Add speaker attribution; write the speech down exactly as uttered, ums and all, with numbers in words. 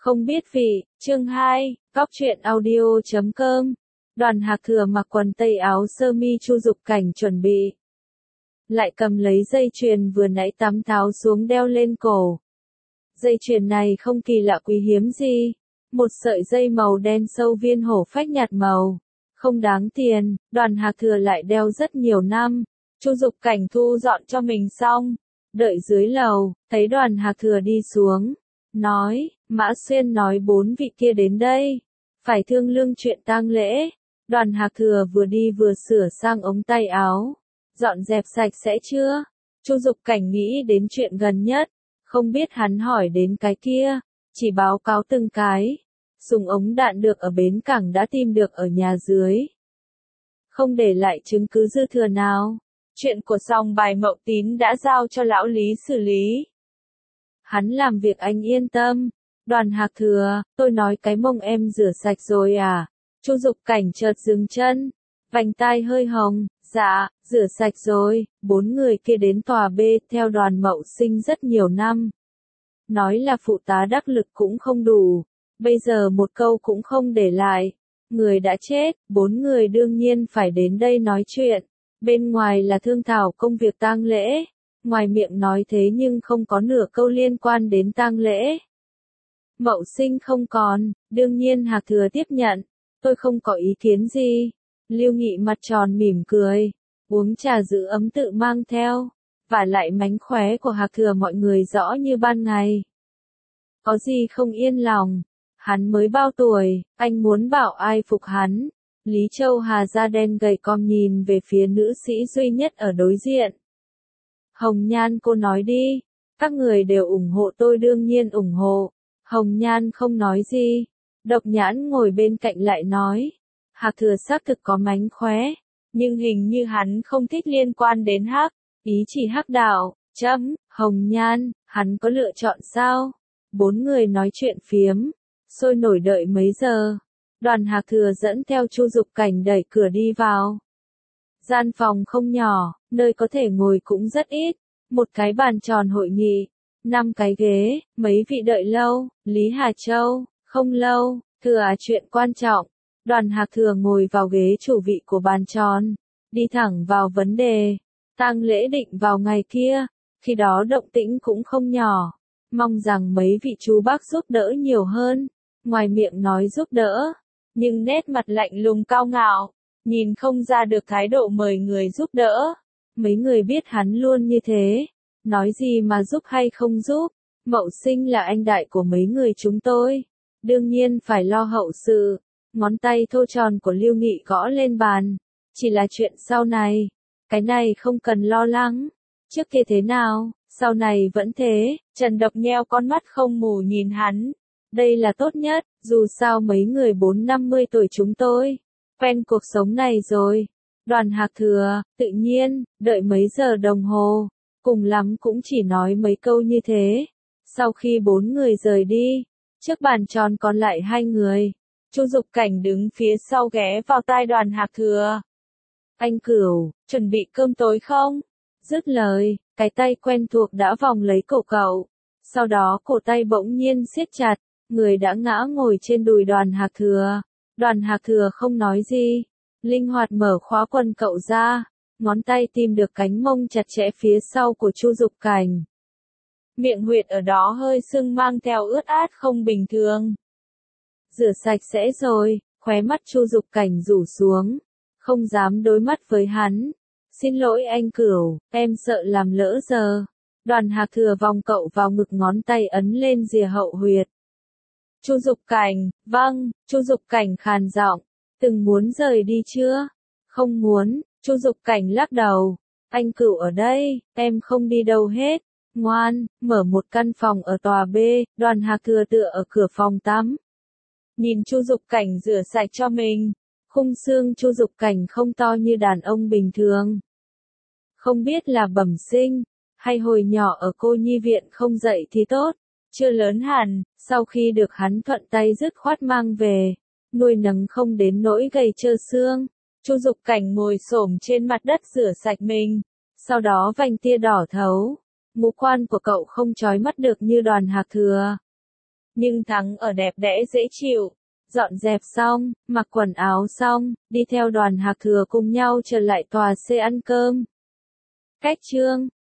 Speaker 1: Không biết vị, chương hai, góc truyện audio chấm com. Đoàn Hạc Thừa mặc quần tây áo sơ mi Chu Dục Cảnh chuẩn bị. Lại cầm lấy dây chuyền vừa nãy tắm tháo xuống đeo lên cổ. Dây chuyền này không kỳ lạ quý hiếm gì. Một sợi dây màu đen sâu viên hổ phách nhạt màu. Không đáng tiền, Đoàn Hạc Thừa lại đeo rất nhiều năm. Chu Dục Cảnh thu dọn cho mình xong. Đợi dưới lầu, thấy Đoàn Hạc Thừa đi xuống. Nói, Mã Xuyên nói bốn vị kia đến đây. Phải thương lượng chuyện tang lễ. Đoàn Hạc Thừa vừa đi vừa sửa sang ống tay áo. Dọn dẹp sạch sẽ chưa? Chu Dục Cảnh nghĩ đến chuyện gần nhất. Không biết hắn hỏi đến cái kia. Chỉ báo cáo từng cái. Súng ống đạn được ở bến cảng đã tìm được ở nhà dưới. Không để lại chứng cứ dư thừa nào. Chuyện của sòng bài Mậu Tín đã giao cho lão Lý xử lý. Hắn làm việc anh yên tâm. Đoàn Hạc Thừa, tôi nói cái mông em rửa sạch rồi à? Chu Dục Cảnh chợt dừng chân. Vành tai hơi hồng. Dạ, rửa sạch rồi. Bốn người kia đến tòa B theo Đoàn Mậu Sinh rất nhiều năm. Nói là phụ tá đắc lực cũng không đủ. Bây giờ một câu cũng không để lại. Người đã chết, bốn người đương nhiên phải đến đây nói chuyện. Bên ngoài là thương thảo công việc tang lễ. Ngoài miệng nói thế nhưng không có nửa câu liên quan đến tang lễ. Mậu Sinh không còn, đương nhiên Hạc Thừa tiếp nhận. Tôi không có ý kiến gì. Lưu Nghị mặt tròn mỉm cười. Uống trà giữ ấm tự mang theo. Và lại mánh khóe của Hạc Thừa mọi người rõ như ban ngày. Có gì không yên lòng. Hắn mới bao tuổi, anh muốn bảo ai phục hắn. Lý Châu Hà da đen gầy còm nhìn về phía nữ sĩ duy nhất ở đối diện. Hồng Nhan cô nói đi. Các người đều ủng hộ tôi đương nhiên ủng hộ. Hồng Nhan không nói gì. Độc Nhãn ngồi bên cạnh lại nói. Hạc Thừa xác thực có mánh khóe. Nhưng hình như hắn không thích liên quan đến hắc. Ý chỉ hắc đạo. Chấm, Hồng Nhan, hắn có lựa chọn sao? Bốn người nói chuyện phiếm. Sôi nổi đợi mấy giờ. Đoàn Hạc Thừa dẫn theo Chu Dục Cảnh đẩy cửa đi vào. Gian phòng không nhỏ, nơi có thể ngồi cũng rất ít. Một cái bàn tròn hội nghị, năm cái ghế, mấy vị đợi lâu, Lý Hà Châu, không lâu, thừa à chuyện quan trọng. Đoàn Hạc Thừa ngồi vào ghế chủ vị của bàn tròn, đi thẳng vào vấn đề. Tang lễ định vào ngày kia, khi đó động tĩnh cũng không nhỏ. Mong rằng mấy vị chú bác giúp đỡ nhiều hơn. Ngoài miệng nói giúp đỡ, nhưng nét mặt lạnh lùng cao ngạo, nhìn không ra được thái độ mời người giúp đỡ. Mấy người biết hắn luôn như thế, nói gì mà giúp hay không giúp. Mậu Sinh là anh đại của mấy người chúng tôi, đương nhiên phải lo hậu sự. Ngón tay thô tròn của Lưu Nghị gõ lên bàn, chỉ là chuyện sau này, cái này không cần lo lắng. Trước kia thế nào, sau này vẫn thế. Trần Độc nheo con mắt không mù nhìn hắn. Đây là tốt nhất, dù sao mấy người bốn năm mươi tuổi chúng tôi quen cuộc sống này rồi. Đoàn Hạc Thừa, tự nhiên, đợi mấy giờ đồng hồ, cùng lắm cũng chỉ nói mấy câu như thế. Sau khi bốn người rời đi, trước bàn tròn còn lại hai người. Chu Dục Cảnh đứng phía sau ghé vào tai Đoàn Hạc Thừa. Anh Cửu, chuẩn bị cơm tối không? Dứt lời, cái tay quen thuộc đã vòng lấy cổ cậu. Sau đó cổ tay bỗng nhiên siết chặt. Người đã ngã ngồi trên đùi Đoàn Hạc Thừa. Đoàn Hạc Thừa không nói gì. Linh hoạt mở khóa quần cậu ra. Ngón tay tìm được cánh mông chặt chẽ phía sau của Chu Dục Cảnh. Miệng huyệt ở đó hơi sưng mang theo ướt át không bình thường. Rửa sạch sẽ rồi. Khóe mắt Chu Dục Cảnh rủ xuống. Không dám đối mắt với hắn. Xin lỗi anh Cửu, em sợ làm lỡ giờ. Đoàn Hạc Thừa vòng cậu vào ngực, ngón tay ấn lên rìa hậu huyệt. Chu Dục Cảnh, vâng. Chu Dục Cảnh khàn giọng. Từng muốn rời đi chưa? Không muốn. Chu Dục Cảnh lắc đầu. Anh Cửu ở đây, em không đi đâu hết. Ngoan, mở một căn phòng ở tòa B. Đoàn Hạc Thừa tựa ở cửa phòng tắm. Nhìn Chu Dục Cảnh rửa sạch cho mình. Khung xương Chu Dục Cảnh không to như đàn ông bình thường. Không biết là bẩm sinh, hay hồi nhỏ ở cô nhi viện không dậy thì tốt. Chưa lớn hẳn, sau khi được hắn thuận tay dứt khoát mang về, nuôi nấng không đến nỗi gầy trơ xương. Chu Dục Cảnh ngồi xổm trên mặt đất rửa sạch mình, sau đó vành tia đỏ thấu. Ngũ quan của cậu không chói mắt được như Đoàn Hạc Thừa. nhưng thắng ở đẹp đẽ dễ chịu. Dọn dẹp xong, mặc quần áo xong, đi theo đoàn Hạc Thừa cùng nhau trở lại tòa C ăn cơm. Cách chương